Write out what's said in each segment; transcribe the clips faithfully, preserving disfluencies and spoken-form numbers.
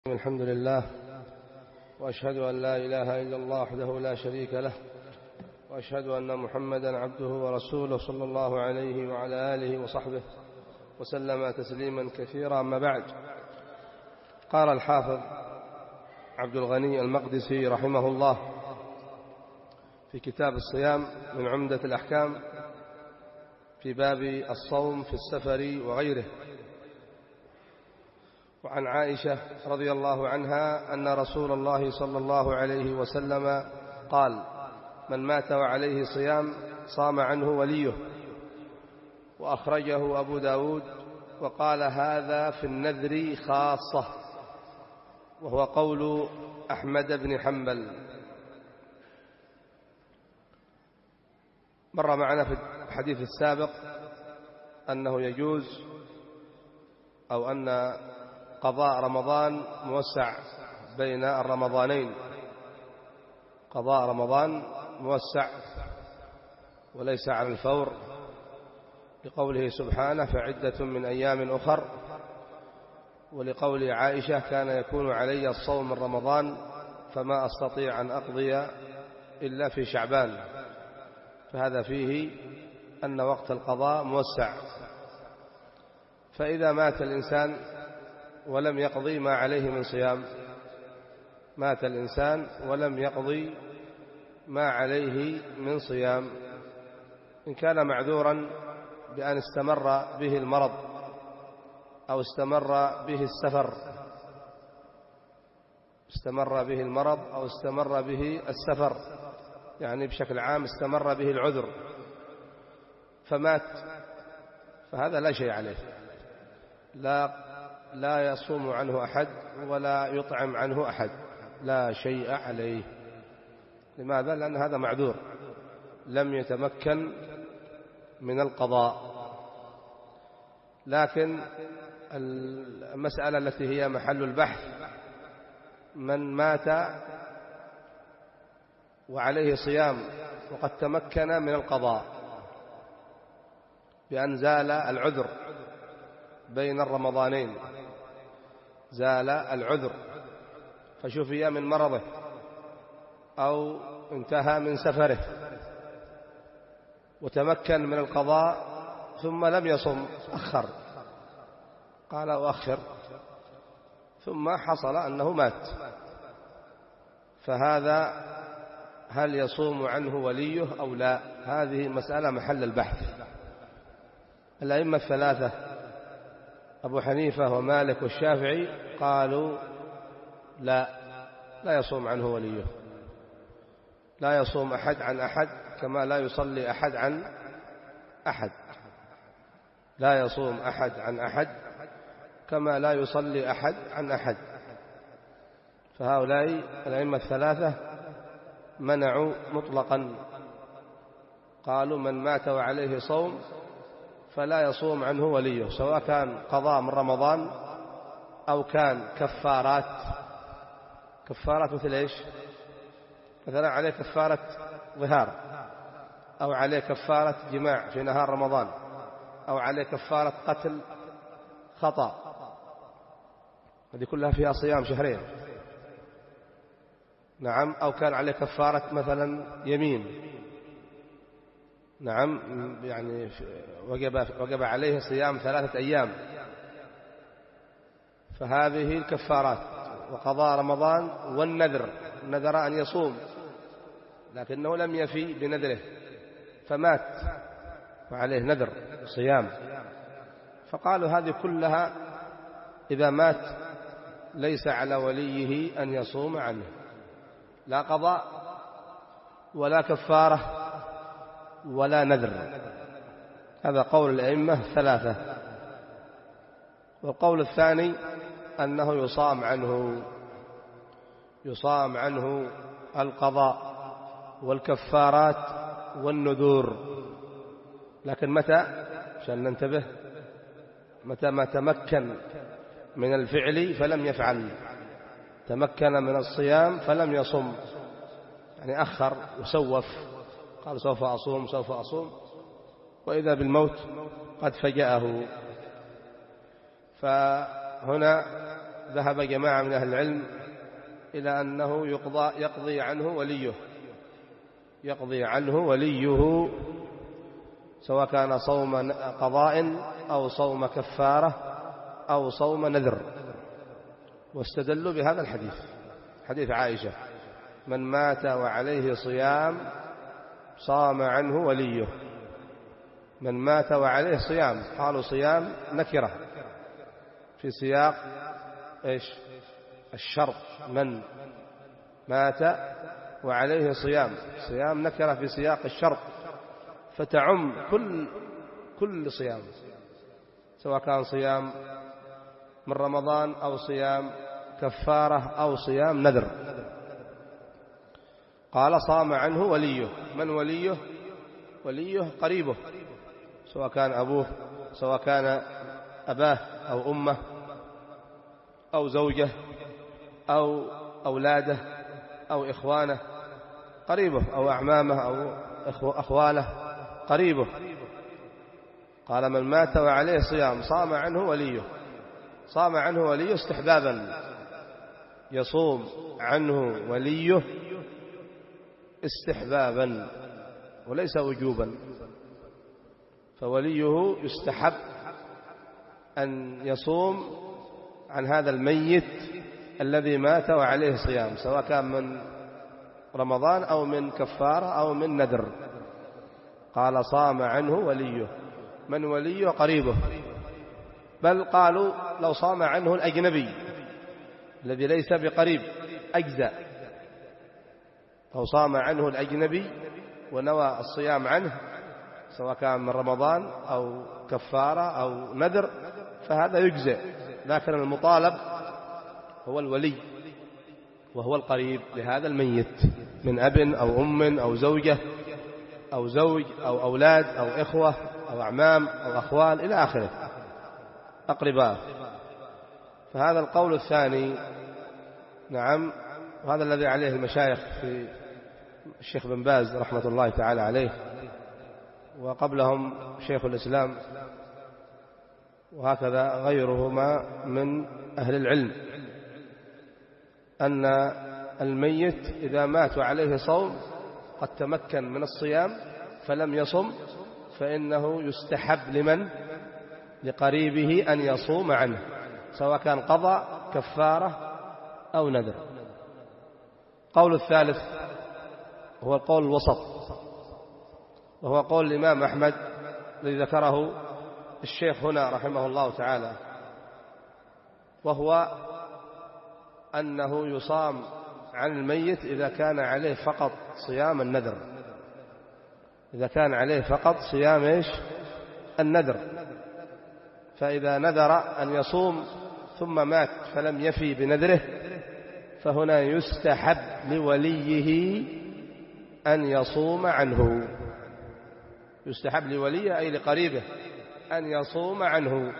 الحمد لله، وأشهد أن لا إله إلا الله وحده لا شريك له، وأشهد أن محمدا عبده ورسوله صلى الله عليه وعلى آله وصحبه وسلم تسليما كثيرا. أما بعد، قال الحافظ عبد الغني المقدسي رحمه الله في كتاب الصيام من عمدة الأحكام في باب الصوم في السفر وغيره: وعن عائشة رضي الله عنها أن رسول الله صلى الله عليه وسلم قال: من مات وعليه صيام صام عنه وليه. وأخرجه أبو داود وقال: هذا في النذر خاصة، وهو قول أحمد بن حنبل. مر معنا في الحديث السابق أنه يجوز أو أن قضاء رمضان موسع بين الرمضانين، قضاء رمضان موسع وليس على الفور، لقوله سبحانه: فعدة من أيام أخر، ولقول عائشة: كان يكون علي الصوم من رمضان فما أستطيع أن أقضي إلا في شعبان. فهذا فيه أن وقت القضاء موسع. فإذا مات الإنسان ولم يقضي ما عليه من صيام، مات الإنسان ولم يقضي ما عليه من صيام، إن كان معذورا بأن استمر به المرض أو استمر به السفر استمر به المرض أو استمر به السفر، يعني بشكل عام استمر به العذر فمات، فهذا لا شيء عليه، لا لا يصوم عنه أحد ولا يطعم عنه أحد، لا شيء عليه. لماذا؟ لأن هذا معذور لم يتمكن من القضاء. لكن المسألة التي هي محل البحث: من مات وعليه صيام وقد تمكن من القضاء بأن زال العذر بين الرمضانين، زال العذر فشفي من مرضه أو انتهى من سفره وتمكن من القضاء ثم لم يصم، أخر، قال أؤخر، ثم حصل أنه مات، فهذا هل يصوم عنه وليه أو لا؟ هذه مسألة محل البحث. الأئمة الثلاثة أبو حنيفة ومالك والشافعي قالوا لا، لا يصوم عنه وليه، لا يصوم أحد عن أحد، كما لا يصلي أحد عن أحد، لا يصوم أحد عن أحد كما لا يصلي أحد عن أحد. فهؤلاء الأئمة الثلاثة منعوا مطلقا، قالوا من مات وعليه صوم فلا يصوم عنه وليه، سواء كان قضاء من رمضان أو كان كفارات. كفارات مثل إيش؟ مثلا عليه كفارة ظهار، أو عليه كفارة جماع في نهار رمضان، أو عليه كفارة قتل خطأ، هذه كلها فيها صيام شهرين. نعم. أو كان عليه كفارة مثلا يمين، نعم، يعني وجب, وجب عليه صيام ثلاثة أيام، فهذه الكفارات. وقضاء رمضان والنذر، نذر أن يصوم لكنه لم يفي بنذره فمات وعليه نذر صيام، فقالوا هذه كلها إذا مات ليس على وليه أن يصوم عنه، لا قضاء ولا كفارة ولا نذر. هذا قول الأئمة الثلاثة. والقول الثاني أنه يصام عنه، يصام عنه القضاء والكفارات والنذور، لكن متى؟ عشان ننتبه: متى ما تمكن من الفعل فلم يفعل، تمكن من الصيام فلم يصم، يعني أخر وسوف، قال سوف أصوم سوف أصوم، وإذا بالموت قد فجأه. فهنا ذهب جماعة من أهل العلم إلى أنه يقضى يقضي عنه وليه يقضي عنه وليه سواء كان صوم قضاء أو صوم كفارة أو صوم نذر، واستدلوا بهذا الحديث، حديث عائشة: من مات وعليه صيام صام عنه وليه. من مات وعليه صيام، قالوا صيام نكرة في سياق إيش؟ الشرط. من مات وعليه صيام، صيام نكرة في سياق الشرط، فتعم كل كل صيام، سواء كان صيام من رمضان أو صيام كفارة أو صيام نذر. قال: صام عنه وليه. من وليه؟ وليه قريبه، سواء كان أبوه، سواء كان أباه أو أمه أو زوجه أو أولاده أو إخوانه، قريبه، أو أعمامه أو أخواله، قريبه. قال: من مات وعليه صيام صام عنه وليه. صام عنه وليه استحبابا، يصوم عنه وليه استحبابا وليس وجوبا، فوليه يستحب أن يصوم عن هذا الميت الذي مات وعليه صيام، سواء كان من رمضان أو من كفارة أو من نذر. قال: صام عنه وليه. من وليه؟ قريبه. بل قالوا لو صام عنه الأجنبي الذي ليس بقريب أجزاء. لو صام عنه الأجنبي ونوى الصيام عنه، سواء كان من رمضان أو كفارة أو نذر، فهذا يجزئ. لكن المطالب هو الولي، وهو القريب لهذا الميت من أب أو أم أو زوجة أو زوج أو أولاد أو إخوة أو أعمام أو أخوال إلى آخره، أقرباء. فهذا القول الثاني، نعم، وهذا الذي عليه المشايخ في الشيخ بن باز رحمة الله تعالى عليه، وقبلهم شيخ الإسلام، وهكذا غيرهما من أهل العلم، أن الميت إذا مات وعليه صوم قد تمكن من الصيام فلم يصم، فإنه يستحب لمن؟ لقريبه أن يصوم عنه، سواء كان قضاء كفارة أو نذر. قول الثالث هو القول الوسط، وهو قول الإمام أحمد الذي ذكره الشيخ هنا رحمه الله تعالى، وهو أنه يصام عن الميت إذا كان عليه فقط صيام النذر. إذا كان عليه فقط صيام إيش؟ النذر. فإذا نذر أن يصوم ثم مات فلم يفي بنذره، فهنا يستحب لوليه أن يصوم عنه. يستحب لوليه أي لقريبه أن يصوم عنه.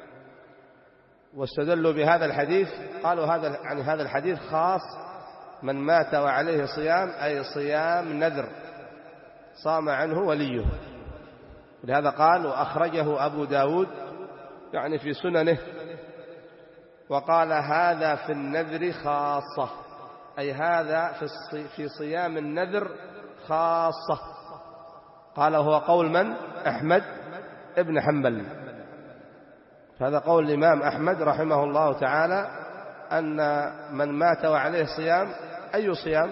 واستدلوا بهذا الحديث، قالوا هذا عن هذا الحديث خاص من مات وعليه صيام، أي صيام نذر صام عنه وليه. لهذا قال: وأخرجه أبو داود، يعني في سننه، وقال: هذا في النذر خاصة، أي هذا في صيام النذر خاصة. قال: هو قول من؟ أحمد ابن حنبل. هذا قول الإمام أحمد رحمه الله تعالى، أن من مات وعليه صيام، أي صيام؟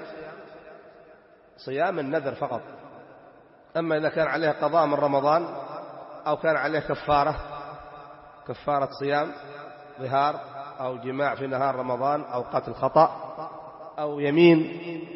صيام النذر فقط. أما إذا كان عليه قضاء من رمضان أو كان عليه كفارة، كفارة صيام ظهار أو جماع في نهار رمضان أو قتل خطأ أو يمين،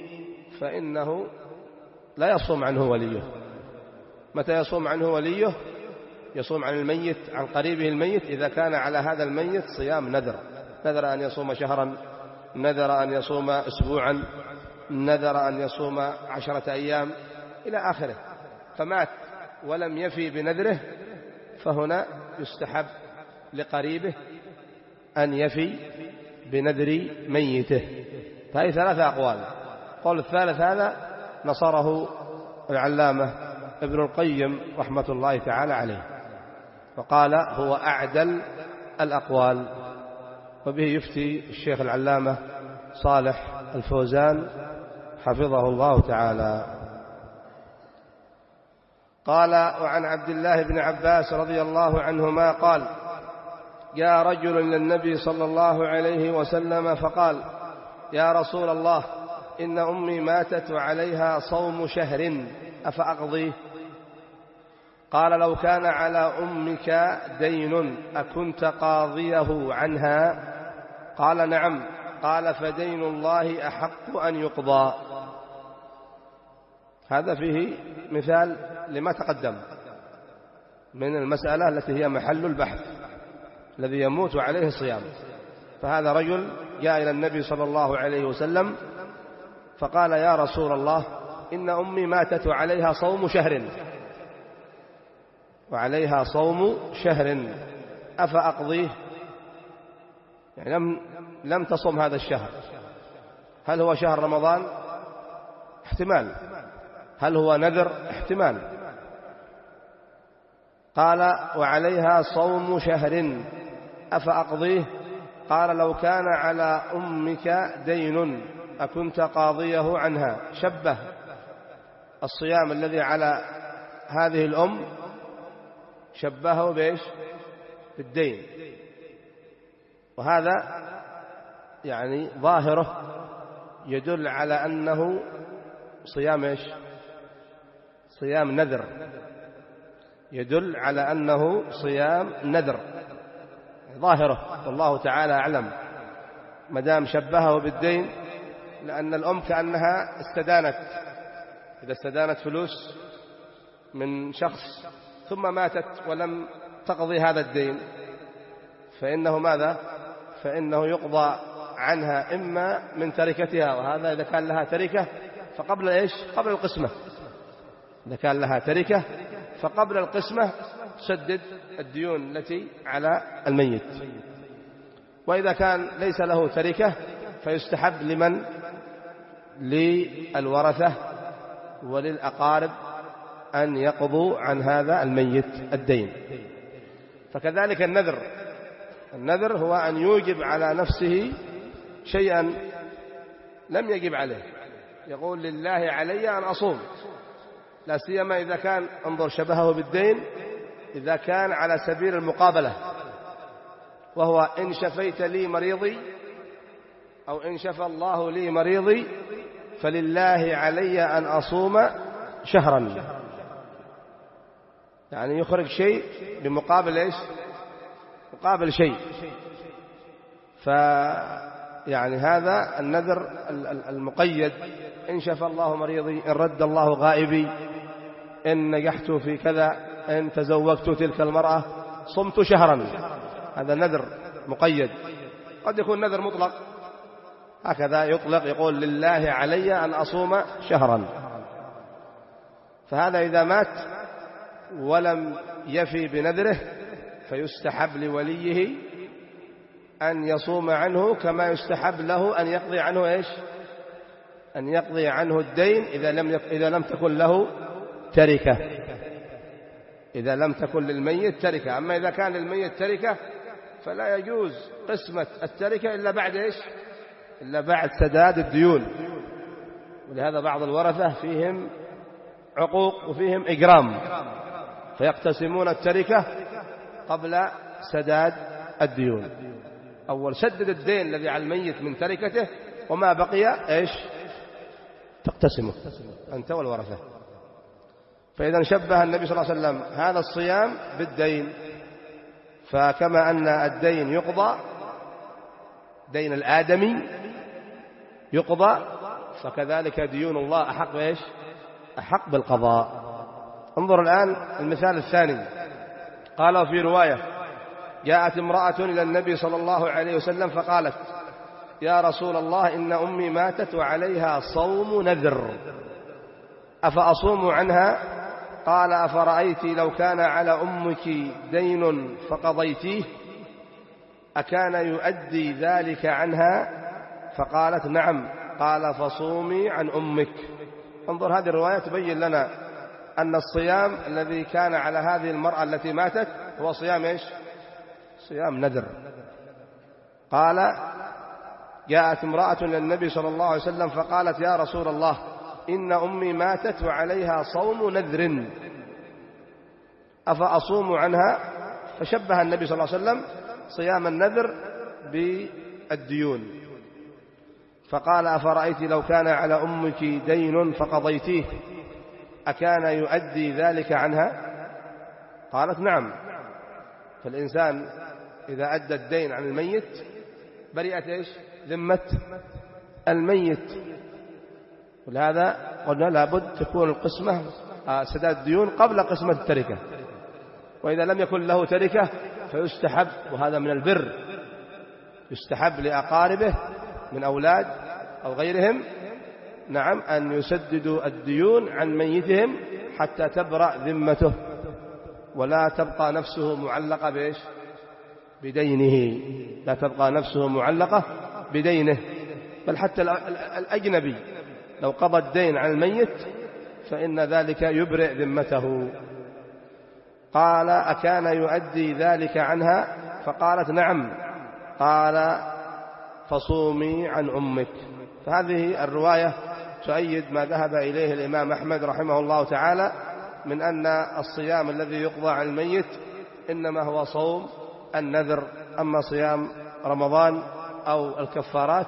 فإنه لا يصوم عنه وليه. متى يصوم عنه وليه؟ يصوم عن الميت، عن قريبه الميت، إذا كان على هذا الميت صيام نذر، نذر أن يصوم شهرا، نذر أن يصوم أسبوعا، نذر أن يصوم عشرة أيام إلى آخره، فمات ولم يفي بنذره، فهنا يستحب لقريبه أن يفي بنذر ميته. فهي ثلاثة أقوال. قول الثالث هذا نصره العلامة ابن القيم رحمة الله تعالى عليه، وقال: هو أعدل الأقوال. وبه يفتي الشيخ العلامة صالح الفوزان حفظه الله تعالى. قال: وعن عبد الله بن عباس رضي الله عنهما قال: جاء رجل إلى النبي صلى الله عليه وسلم فقال: يا رسول الله، إن أمي ماتت وعليها صوم شهر أفأقضيه؟ قال: لو كان على أمك دين أكنت قاضيه عنها؟ قال: نعم. قال: فدين الله أحق أن يقضى. هذا فيه مثال لما تقدم من المسألة التي هي محل البحث، الذي يموت عليه الصيام. فهذا رجل جاء إلى النبي صلى الله عليه وسلم فقال: يا رسول الله، إن أمي ماتت وعليها صوم شهر وعليها صوم شهر أفأقضيه؟ يعني لم, لم تصم هذا الشهر. هل هو شهر رمضان؟ احتمال. هل هو نذر؟ احتمال. قال: وعليها صوم شهر أفأقضيه؟ قال: لو كان على أمك دين أكنت قاضيه عنها. شبه الصيام الذي على هذه الأم، شبهه بإيش؟ بالدين. وهذا يعني ظاهره يدل على أنه صيام إيش؟ صيام نذر. يدل على أنه صيام نذر ظاهره، والله تعالى أعلم. مدام شبهه بالدين، لأن الأم كأنها استدانت، إذا استدانت فلوس من شخص ثم ماتت ولم تقضي هذا الدين، فإنه ماذا؟ فإنه يقضى عنها إما من تركتها، وهذا إذا كان لها تركة فقبل إيش؟ قبل القسمة. إذا كان لها تركة فقبل القسمة تسدد الديون التي على الميت. وإذا كان ليس له تركة فيستحب لمن؟ للورثة وللأقارب أن يقضوا عن هذا الميت الدين. فكذلك النذر. النذر هو أن يوجب على نفسه شيئا لم يجب عليه، يقول: لله علي أن أصوم. لا سيما إذا كان، انظر شبهه بالدين، إذا كان على سبيل المقابلة، وهو: إن شفيت لي مريضي، أو إن شفى الله لي مريضي فلله علي أن أصوم شهرا. يعني يخرج شيء بمقابل إيش؟ مقابل شيء. فيعني هذا النذر المقيد: إن شفى الله مريضي، إن رد الله غائبي، إن نجحت في كذا، إن تزوجت تلك المرأة، صمت شهرا. هذا نذر مقيد. قد يكون نذر مطلق، هكذا يطلق، يقول: لله علي أن أصوم شهرا. فهذا إذا مات ولم يفي بنذره فيستحب لوليه أن يصوم عنه، كما يستحب له أن يقضي عنه إيش؟ أن يقضي عنه الدين إذا لم يك... إذا لم تكن له تركة، إذا لم تكن للميت تركة. أما إذا كان للميت تركة فلا يجوز قسمة التركة إلا بعد إيش؟ إلا بعد سداد الديون. ولهذا بعض الورثة فيهم عقوق وفيهم إجرام، فيقتسمون التركة قبل سداد الديون. أول سدد الدين الذي على الميت من تركته، وما بقي إيش؟ تقتسمه أنت والورثة. فإذا شبه النبي صلى الله عليه وسلم هذا الصيام بالدين. فكما أن الدين يقضى، دين الآدمي يقضى، فكذلك ديون الله أحق بإيش؟ أحق بالقضاء. انظر الآن المثال الثاني. قال في رواية: جاءت امرأة إلى النبي صلى الله عليه وسلم فقالت: يا رسول الله، إن أمي ماتت وعليها صوم نذر أفأصوم عنها؟ قال: أفرأيت لو كان على أمك دين فقضيتيه أكان يؤدي ذلك عنها؟ فقالت: نعم. قال: فصومي عن أمك. انظر، هذه الرواية تبين لنا أن الصيام الذي كان على هذه المرأة التي ماتت هو صيام إيش؟ صيام نذر. قال: جاءت امرأة إلى النبي صلى الله عليه وسلم فقالت: يا رسول الله، إن أمي ماتت وعليها صوم نذر أفأصوم عنها؟ فشبه النبي صلى الله عليه وسلم صيام النذر بالديون، فقال: أفرأيت لو كان على أمك دين فقضيتيه أكان يؤدي ذلك عنها؟ قالت: نعم. فالإنسان إذا أدى الدين عن الميت برئت إيش؟ ذمة الميت. ولهذا قلنا لابد تكون القسمة سداد الديون قبل قسمة التركة، وإذا لم يكن له تركة فيستحب، وهذا من البر، يستحب لأقاربه من أولاد أو غيرهم نعم أن يسددوا الديون عن ميتهم حتى تبرأ ذمته ولا تبقى نفسه معلقة بإيش؟ بدينه، لا تبقى نفسه معلقة بدينه. بل حتى الأجنبي لو قضى الدين عن الميت فإن ذلك يبرئ ذمته. قال: أكان يؤدي ذلك عنها؟ فقالت: نعم. قال: فصومي عن أمك. فهذه الرواية تؤيد ما ذهب إليه الإمام أحمد رحمه الله تعالى من أن الصيام الذي يقضى عن الميت إنما هو صوم النذر، أما صيام رمضان أو الكفارات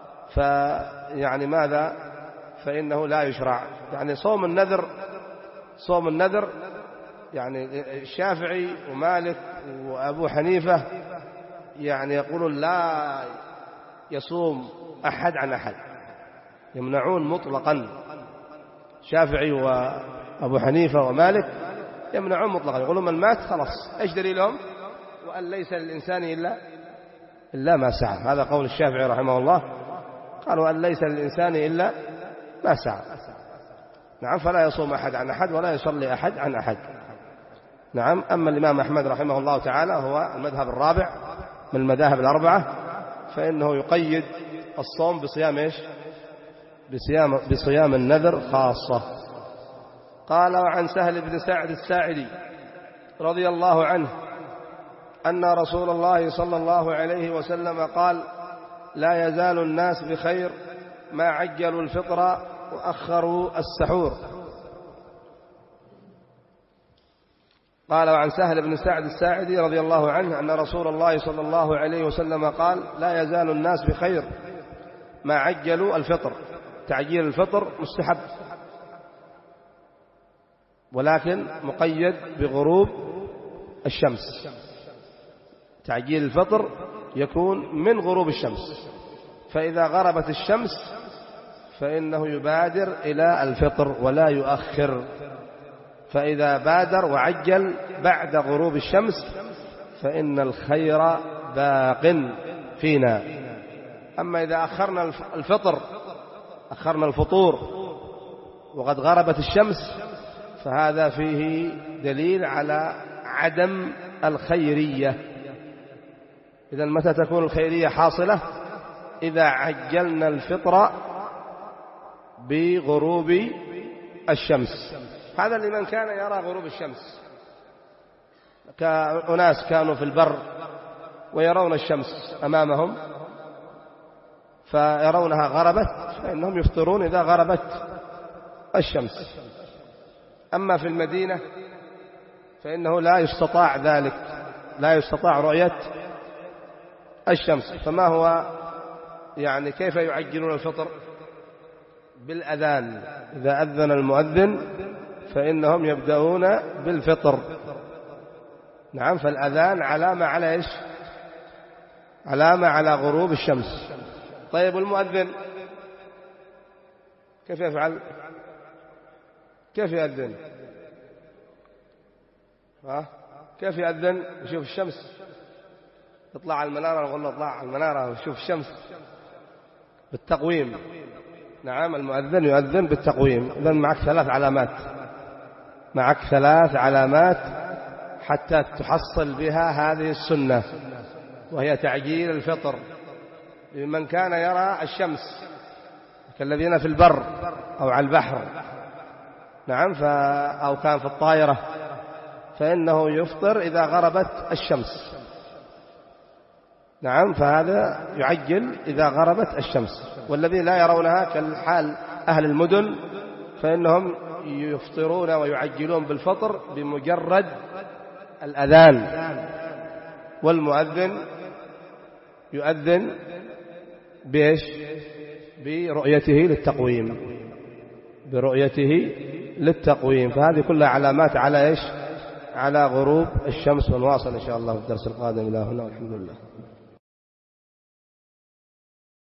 فيعني ماذا فإنه لا يشرع. يعني صوم النذر صوم النذر يعني الشافعي ومالك وأبو حنيفة يعني يقولون لا يصوم أحد عن أحد، يمنعون مطلقا. شافعي وأبو حنيفة ومالك يمنعون مطلقا، يقولون من مات خلاص. إيش دليلهم؟ وأن ليس للإنسان إلا إلا ما سعى. هذا قول الشافعي رحمه الله، قالوا أن ليس للإنسان إلا ما سعى. نعم، فلا يصوم أحد عن أحد ولا يصلي أحد عن أحد. نعم. أما الإمام أحمد رحمه الله تعالى هو المذهب الرابع من المذاهب الأربعة، فإنه يقيد الصوم بصيام إيش؟ بصيام, بصيام النذر خاصة. قال: وعن سهل بن سعد الساعدي رضي الله عنه أن رسول الله صلى الله عليه وسلم قال: لا يزال الناس بخير ما عجلوا الفطر وأخروا السحور. قال: وعن سهل بن سعد الساعدي رضي الله عنه أن رسول الله صلى الله عليه وسلم قال: لا يزال الناس بخير ما عجلوا الفطر. تعجيل الفطر مستحب، ولكن مقيد بغروب الشمس. تعجيل الفطر يكون من غروب الشمس، فإذا غربت الشمس فإنه يبادر إلى الفطر ولا يؤخر. فإذا بادر وعجل بعد غروب الشمس فإن الخير باق فينا. أما إذا أخرنا الفطر أخرنا الفطور وقد غربت الشمس فهذا فيه دليل على عدم الخيرية. إذا متى تكون الخيرية حاصلة؟ إذا عجلنا الفطر بغروب الشمس. هذا لمن كان يرى غروب الشمس، كأناس كانوا في البر ويرون الشمس أمامهم فيرونها غربت فإنهم يفطرون إذا غربت الشمس. أما في المدينة فإنه لا يستطاع ذلك، لا يستطاع رؤية الشمس. فما هو يعني كيف يعجلون الفطر؟ بالأذان. إذا أذن المؤذن فإنهم يبدأون بالفطر. نعم. فالأذان علامة على إيش؟ علامة على غروب الشمس. طيب المؤذن كيف يفعل؟ كيف يأذن؟ ها؟ كيف يأذن؟ يشوف الشمس، يطلع على المنارة، نقول له اطلع على المنارة ويشوف الشمس بالتقويم. نعم. المؤذن يؤذن بالتقويم. إذن معك ثلاث علامات، معك ثلاث علامات حتى تحصل بها هذه السنة، وهي تعجيل الفطر لمن كان يرى الشمس كالذين في البر أو على البحر. نعم. ف... أو كان في الطائرة فإنه يفطر إذا غربت الشمس. نعم، فهذا يعجل إذا غربت الشمس. والذين لا يرونها كالحال أهل المدن فإنهم يفطرون ويعجلون بالفطر بمجرد الأذان، والمؤذن يؤذن بإيش؟ برؤيته للتقويم، برؤيته للتقويم. فهذه كلها علامات على إيش؟ على غروب الشمس. ونواصل إن شاء الله في الدرس القادم. إلى هنا والحمد لله.